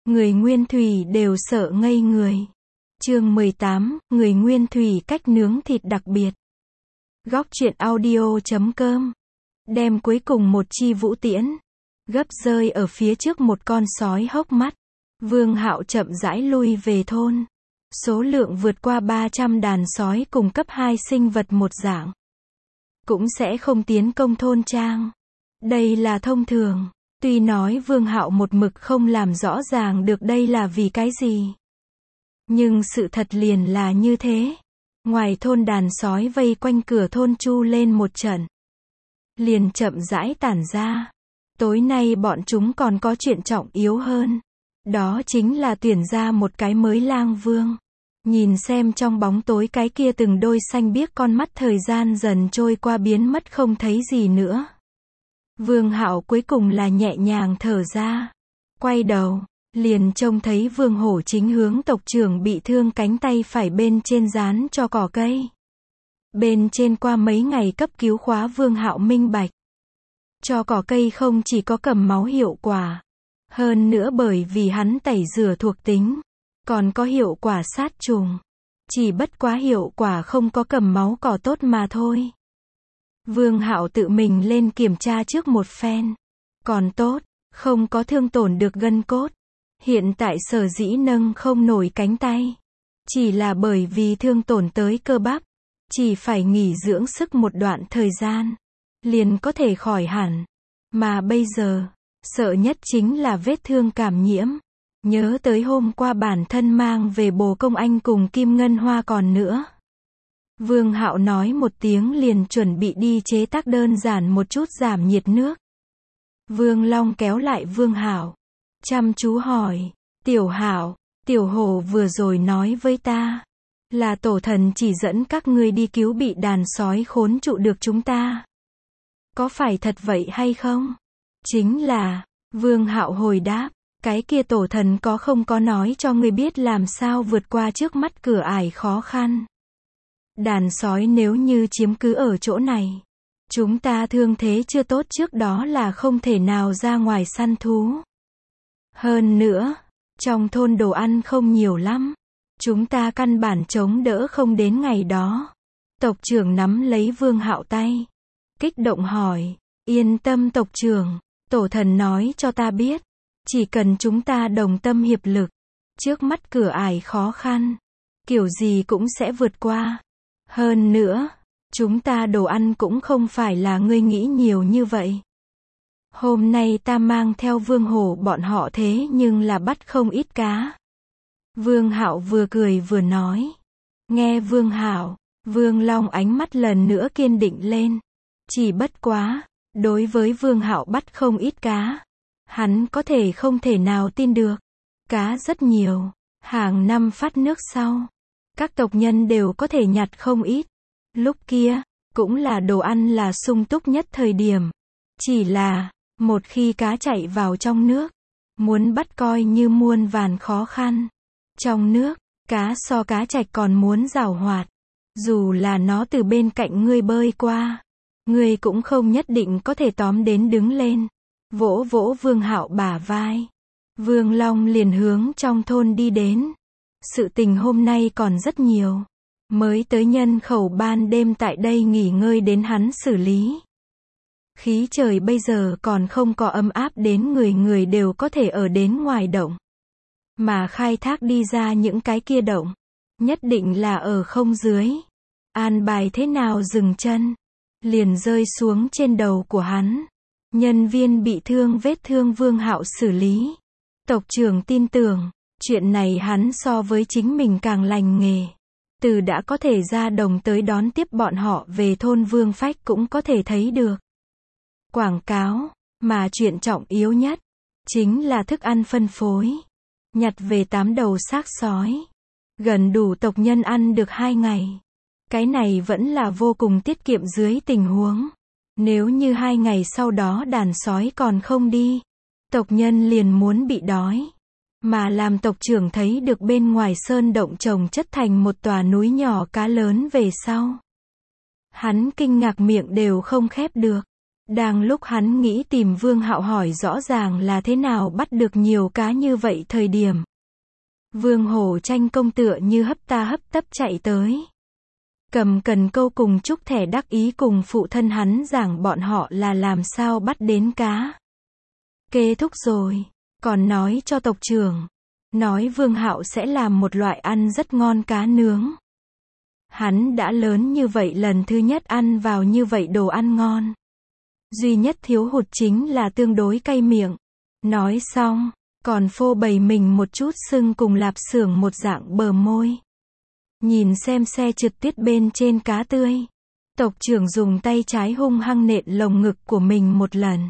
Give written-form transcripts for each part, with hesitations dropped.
Người Nguyên Thủy đều sợ ngây người. Chương 18, người Nguyên Thủy cách nướng thịt đặc biệt. Góc truyện audio.com. Đem cuối cùng một chi vũ tiễn, gấp rơi ở phía trước một con sói hốc mắt. Vương Hạo chậm rãi lui về thôn. Số lượng vượt qua 300 đàn sói cùng cấp 2 sinh vật một dạng. Cũng sẽ không tiến công thôn trang. Đây là thông thường. Tuy nói Vương Hạo một mực không làm rõ ràng được đây là vì cái gì. Nhưng sự thật liền là như thế. Ngoài thôn đàn sói vây quanh cửa thôn chu lên một trận. Liền chậm rãi tản ra. Tối nay bọn chúng còn có chuyện trọng yếu hơn. Đó chính là tuyển ra một cái mới lang vương. Nhìn xem trong bóng tối cái kia từng đôi xanh biếc con mắt thời gian dần trôi qua biến mất không thấy gì nữa. Vương Hạo cuối cùng là nhẹ nhàng thở ra. Quay đầu, liền trông thấy Vương Hổ chính hướng tộc trưởng bị thương cánh tay phải bên trên dán cho cỏ cây. Bên trên qua mấy ngày cấp cứu khóa Vương Hạo minh bạch. Cho cỏ cây không chỉ có cầm máu hiệu quả. Hơn nữa bởi vì hắn tẩy rửa thuộc tính. Còn có hiệu quả sát trùng. Chỉ bất quá hiệu quả không có cầm máu cỏ tốt mà thôi. Vương Hạo tự mình lên kiểm tra trước một phen. Còn tốt, không có thương tổn được gân cốt. Hiện tại sở dĩ nâng không nổi cánh tay. Chỉ là bởi vì thương tổn tới cơ bắp. Chỉ phải nghỉ dưỡng sức một đoạn thời gian. Liền có thể khỏi hẳn. Mà bây giờ, sợ nhất chính là vết thương cảm nhiễm. Nhớ tới hôm qua bản thân mang về bồ công anh cùng Kim Ngân Hoa còn nữa. Vương Hạo nói một tiếng liền chuẩn bị đi chế tác đơn giản một chút giảm nhiệt nước. Vương Long kéo lại Vương Hạo. Chăm chú hỏi, Tiểu Hạo, Tiểu Hổ vừa rồi nói với ta. Là tổ thần chỉ dẫn các ngươi đi cứu bị đàn sói khốn trụ được chúng ta. Có phải thật vậy hay không? Chính là, Vương Hạo hồi đáp. Cái kia tổ thần có không có nói cho ngươi biết làm sao vượt qua trước mắt cửa ải khó khăn. Đàn sói nếu như chiếm cứ ở chỗ này. Chúng ta thương thế chưa tốt trước đó là không thể nào ra ngoài săn thú. Hơn nữa, trong thôn đồ ăn không nhiều lắm. Chúng ta căn bản chống đỡ không đến ngày đó. Tộc trưởng nắm lấy Vương Hạo tay. Kích động hỏi, yên tâm tộc trưởng, tổ thần nói cho ta biết. Chỉ cần chúng ta đồng tâm hiệp lực, trước mắt cửa ải khó khăn, kiểu gì cũng sẽ vượt qua. Hơn nữa, chúng ta đồ ăn cũng không phải là ngươi nghĩ nhiều như vậy. Hôm nay ta mang theo Vương Hổ bọn họ thế nhưng là bắt không ít cá. Vương Hạo vừa cười vừa nói. Nghe Vương Hạo, Vương Long ánh mắt lần nữa kiên định lên. Chỉ bất quá, đối với Vương Hạo bắt không ít cá. Hắn có thể không thể nào tin được. Cá rất nhiều. Hàng năm phát nước sau. Các tộc nhân đều có thể nhặt không ít. Lúc kia, cũng là đồ ăn là sung túc nhất thời điểm. Chỉ là, một khi cá chạy vào trong nước, muốn bắt coi như muôn vàn khó khăn. Trong nước, cá so cá trạch còn muốn giàu hoạt. Dù là nó từ bên cạnh ngươi bơi qua, ngươi cũng không nhất định có thể tóm đến đứng lên. Vỗ vỗ Vương Hạo bả vai. Vương Long liền hướng trong thôn đi đến. Sự tình hôm nay còn rất nhiều. Mới tới nhân khẩu ban đêm tại đây nghỉ ngơi đến hắn xử lý. Khí trời bây giờ còn không có ấm áp đến người đều có thể ở đến ngoài động. Mà khai thác đi ra những cái kia động. Nhất định là ở không dưới. An bài thế nào dừng chân. Liền rơi xuống trên đầu của hắn. Nhân viên bị thương vết thương Vương Hạo xử lý. Tộc trưởng tin tưởng, chuyện này hắn so với chính mình càng lành nghề. Từ đã có thể ra đồng tới đón tiếp bọn họ về thôn Vương Phách cũng có thể thấy được. Quảng cáo, mà chuyện trọng yếu nhất, chính là thức ăn phân phối. Nhặt về 8 đầu xác sói. Gần đủ tộc nhân ăn được 2 ngày. Cái này vẫn là vô cùng tiết kiệm dưới tình huống. Nếu như 2 ngày sau đó đàn sói còn không đi, tộc nhân liền muốn bị đói. Mà làm tộc trưởng thấy được bên ngoài sơn động trồng chất thành một tòa núi nhỏ cá lớn về sau. Hắn kinh ngạc miệng đều không khép được. Đang lúc hắn nghĩ tìm Vương Hạo hỏi rõ ràng là thế nào bắt được nhiều cá như vậy thời điểm. Vương Hổ Tranh công tựa như hấp ta hấp tấp chạy tới. Cầm cần câu cùng Trúc Thẻ đắc ý cùng phụ thân hắn giảng bọn họ là làm sao bắt đến cá. Kết thúc rồi, còn nói cho tộc trưởng. Nói Vương Hạo sẽ làm một loại ăn rất ngon cá nướng. Hắn đã lớn như vậy lần thứ nhất ăn vào như vậy đồ ăn ngon. Duy nhất thiếu hụt chính là tương đối cay miệng. Nói xong, còn phô bày mình một chút sưng cùng lạp xưởng một dạng bờ môi. Nhìn xem xe trượt tuyết bên trên cá tươi. Tộc trưởng dùng tay trái hung hăng nện lồng ngực của mình một lần.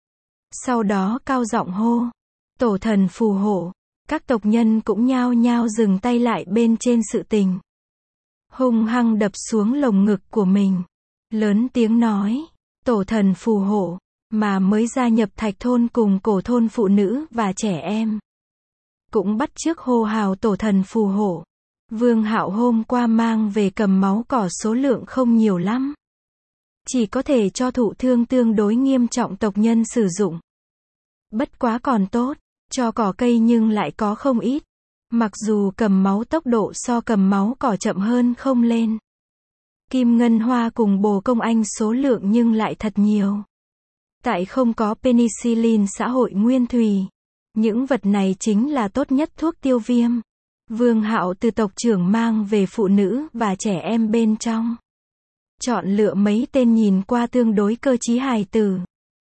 Sau đó cao giọng hô. Tổ thần phù hộ. Các tộc nhân cũng nhao nhao dừng tay lại bên trên sự tình. Hung hăng đập xuống lồng ngực của mình. Lớn tiếng nói. Tổ thần phù hộ. Mà mới gia nhập Thạch thôn cùng Cổ thôn phụ nữ và trẻ em. Cũng bắt chước hô hào tổ thần phù hộ. Vương Hạo hôm qua mang về cầm máu cỏ số lượng không nhiều lắm. Chỉ có thể cho thụ thương tương đối nghiêm trọng tộc nhân sử dụng. Bất quá còn tốt, cho cỏ cây nhưng lại có không ít. Mặc dù cầm máu tốc độ so cầm máu cỏ chậm hơn không lên. Kim ngân hoa cùng bồ công anh số lượng nhưng lại thật nhiều. Tại không có penicillin xã hội nguyên thủy. Những vật này chính là tốt nhất thuốc tiêu viêm. Vương Hạo từ tộc trưởng mang về phụ nữ và trẻ em bên trong. Chọn lựa mấy tên nhìn qua tương đối cơ trí hài tử.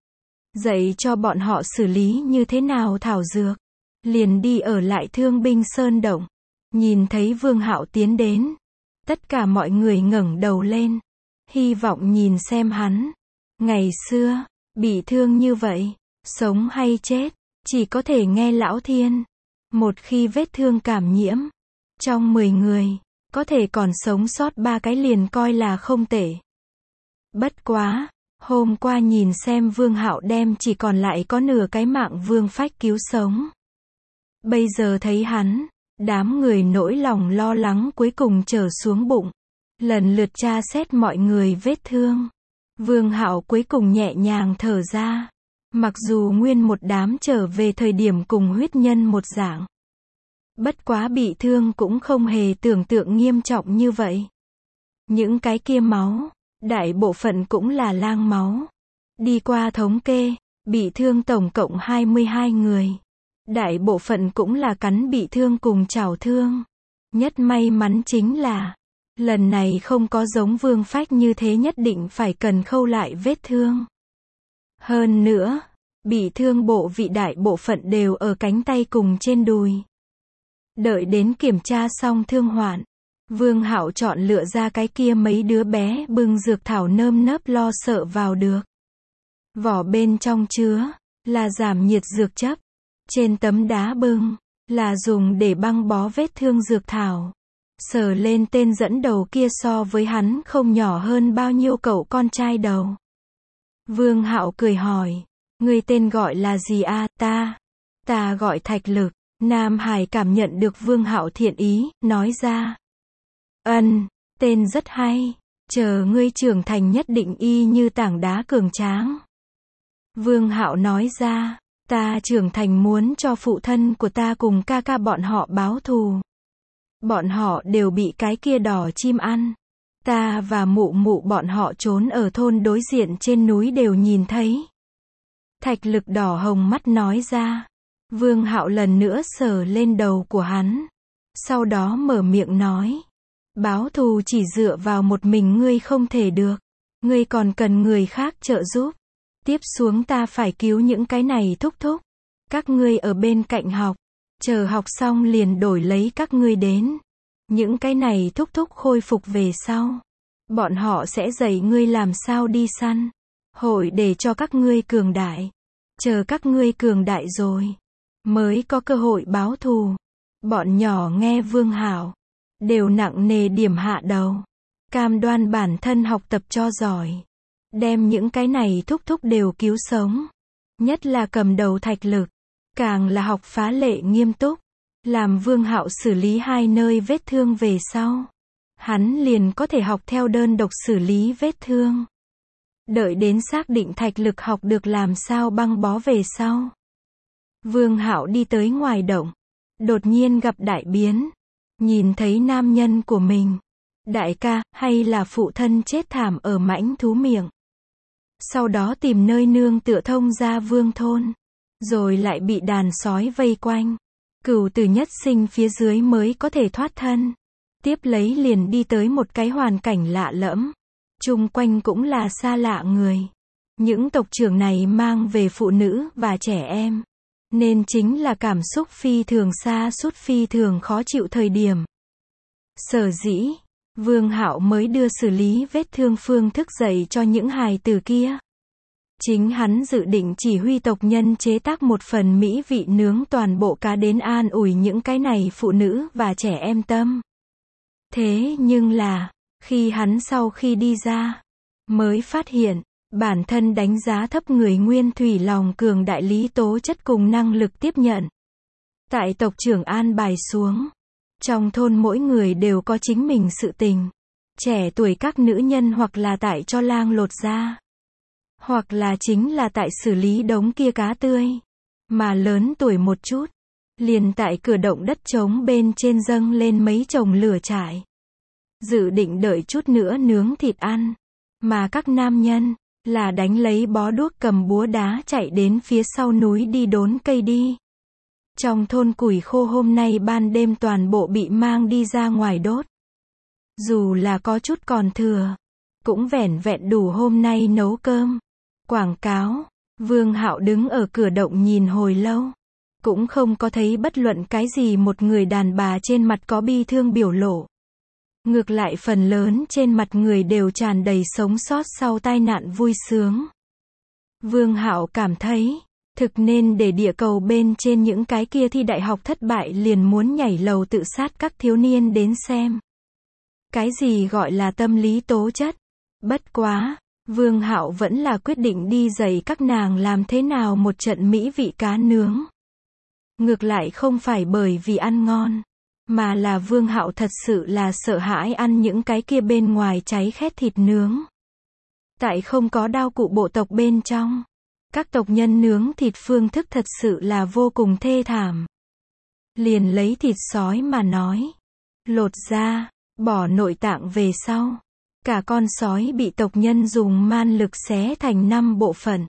Dạy cho bọn họ xử lý như thế nào thảo dược. Liền đi ở lại Thương binh Sơn Động. Nhìn thấy Vương Hạo tiến đến. Tất cả mọi người ngẩng đầu lên. Hy vọng nhìn xem hắn. Ngày xưa, bị thương như vậy, sống hay chết, chỉ có thể nghe Lão Thiên. Một khi vết thương cảm nhiễm, trong 10 người, có thể còn sống sót 3 cái liền coi là không tệ. Bất quá, hôm qua nhìn xem Vương Hạo đem chỉ còn lại có nửa cái mạng Vương Phách cứu sống. Bây giờ thấy hắn, đám người nỗi lòng lo lắng cuối cùng trở xuống bụng. Lần lượt tra xét mọi người vết thương. Vương Hạo cuối cùng nhẹ nhàng thở ra. Mặc dù nguyên một đám trở về thời điểm cùng huyết nhân một dạng. Bất quá bị thương cũng không hề tưởng tượng nghiêm trọng như vậy. Những cái kia máu, đại bộ phận cũng là lang máu. Đi qua thống kê, bị thương tổng cộng 22 người. Đại bộ phận cũng là cắn bị thương cùng chảo thương. Nhất may mắn chính là, lần này không có giống Vương Phách như thế nhất định phải cần khâu lại vết thương. Hơn nữa, bị thương bộ vị đại bộ phận đều ở cánh tay cùng trên đùi. Đợi đến kiểm tra xong thương hoạn, Vương Hạo chọn lựa ra cái kia mấy đứa bé bưng dược thảo nơm nớp lo sợ vào được. Vỏ bên trong chứa là giảm nhiệt dược chất, trên tấm đá bưng là dùng để băng bó vết thương dược thảo. Sờ lên tên dẫn đầu kia so với hắn không nhỏ hơn bao nhiêu cậu con trai đầu. Vương Hạo cười hỏi, người tên gọi là gì a? Ta gọi Thạch Lực. Nam Hải cảm nhận được Vương Hạo thiện ý, nói ra. Tên rất hay, chờ ngươi trưởng thành nhất định y như tảng đá cường tráng. Vương Hạo nói ra, ta trưởng thành muốn cho phụ thân của ta cùng ca ca bọn họ báo thù. Bọn họ đều bị cái kia đỏ chim ăn. Ta và mụ mụ bọn họ trốn ở thôn đối diện trên núi đều nhìn thấy. Thạch Lực đỏ hồng mắt nói ra. Vương Hạo lần nữa sờ lên đầu của hắn. Sau đó mở miệng nói. Báo thù chỉ dựa vào một mình ngươi không thể được. Ngươi còn cần người khác trợ giúp. Tiếp xuống ta phải cứu những cái này thúc thúc. Các ngươi ở bên cạnh học. Chờ học xong liền đổi lấy các ngươi đến. Những cái này thúc thúc khôi phục về sau. Bọn họ sẽ dạy ngươi làm sao đi săn. Hội để cho các ngươi cường đại. Chờ các ngươi cường đại rồi. Mới có cơ hội báo thù. Bọn nhỏ nghe Vương Hạo. Đều nặng nề điểm hạ đầu. Cam đoan bản thân học tập cho giỏi. Đem những cái này thúc thúc đều cứu sống. Nhất là cầm đầu Thạch Lực. Càng là học phá lệ nghiêm túc. Làm Vương Hạo xử lý 2 nơi vết thương về sau. Hắn liền có thể học theo đơn độc xử lý vết thương. Đợi đến xác định thạch lực học được làm sao băng bó về sau. Vương Hạo đi tới ngoài động. Đột nhiên gặp đại biến. Nhìn thấy nam nhân của mình. Đại ca, hay là phụ thân chết thảm ở mãnh thú miệng. Sau đó tìm nơi nương tựa thông ra vương thôn. Rồi lại bị đàn sói vây quanh. Cửu tử nhất sinh phía dưới mới có thể thoát thân. Tiếp lấy liền đi tới một cái hoàn cảnh lạ lẫm. Chung quanh cũng là xa lạ người. Những tộc trưởng này mang về phụ nữ và trẻ em. Nên chính là cảm xúc phi thường xa sút phi thường khó chịu thời điểm. Sở dĩ, Vương Hạo mới đưa xử lý vết thương phương thức dạy cho những hài tử kia. Chính hắn dự định chỉ huy tộc nhân chế tác một phần mỹ vị nướng toàn bộ cá đến an ủi những cái này phụ nữ và trẻ em tâm. Thế nhưng là, khi hắn sau khi đi ra, mới phát hiện, bản thân đánh giá thấp người nguyên thủy lòng cường đại lý tố chất cùng năng lực tiếp nhận. Tại tộc trưởng an bài xuống, trong thôn mỗi người đều có chính mình sự tình. Trẻ tuổi các nữ nhân hoặc là tại cho lang lột da. Hoặc là chính là tại xử lý đống kia cá tươi. Mà lớn tuổi một chút, liền tại cửa động đất trống bên trên dâng lên mấy chồng lửa trại. Dự định đợi chút nữa nướng thịt ăn. Mà các nam nhân, là đánh lấy bó đuốc cầm búa đá chạy đến phía sau núi đi đốn cây đi. Trong thôn củi khô hôm nay ban đêm toàn bộ bị mang đi ra ngoài đốt. Dù là có chút còn thừa, cũng vẻn vẹn đủ hôm nay nấu cơm. Quảng cáo, Vương Hạo đứng ở cửa động nhìn hồi lâu. Cũng không có thấy bất luận cái gì một người đàn bà trên mặt có bi thương biểu lộ. Ngược lại phần lớn trên mặt người đều tràn đầy sống sót sau tai nạn vui sướng. Vương Hạo cảm thấy, thực nên để địa cầu bên trên những cái kia thi đại học thất bại liền muốn nhảy lầu tự sát các thiếu niên đến xem. Cái gì gọi là tâm lý tố chất? Bất quá, Vương Hạo vẫn là quyết định đi dạy các nàng làm thế nào một trận mỹ vị cá nướng. Ngược lại không phải bởi vì ăn ngon, mà là Vương Hạo thật sự là sợ hãi ăn những cái kia bên ngoài cháy khét thịt nướng. Tại không có đao cụ bộ tộc bên trong, các tộc nhân nướng thịt phương thức thật sự là vô cùng thê thảm. Liền lấy thịt sói mà nói, lột da, bỏ nội tạng về sau, cả con sói bị tộc nhân dùng man lực xé thành 5 bộ phận.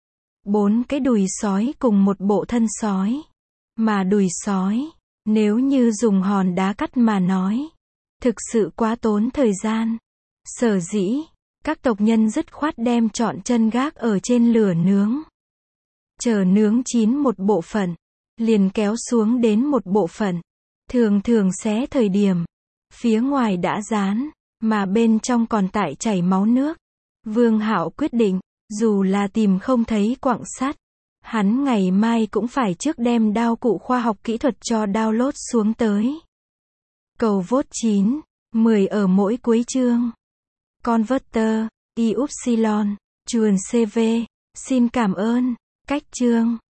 4 cái đùi sói cùng một bộ thân sói. Mà đùi sói, nếu như dùng hòn đá cắt mà nói, thực sự quá tốn thời gian. Sở dĩ, các tộc nhân dứt khoát đem trọn chân gác ở trên lửa nướng. Chờ nướng chín một bộ phận, liền kéo xuống đến một bộ phận. Thường thường xé thời điểm, phía ngoài đã rán, mà bên trong còn tại chảy máu nước. Vương Hạo quyết định, dù là tìm không thấy quặng sắt, hắn ngày mai cũng phải trước đem đao cụ khoa học kỹ thuật cho download xuống tới. Cầu vote 9, 10 ở mỗi cuối chương. Converter, Y Upsilon, chuồn CV, xin cảm ơn, cách chương.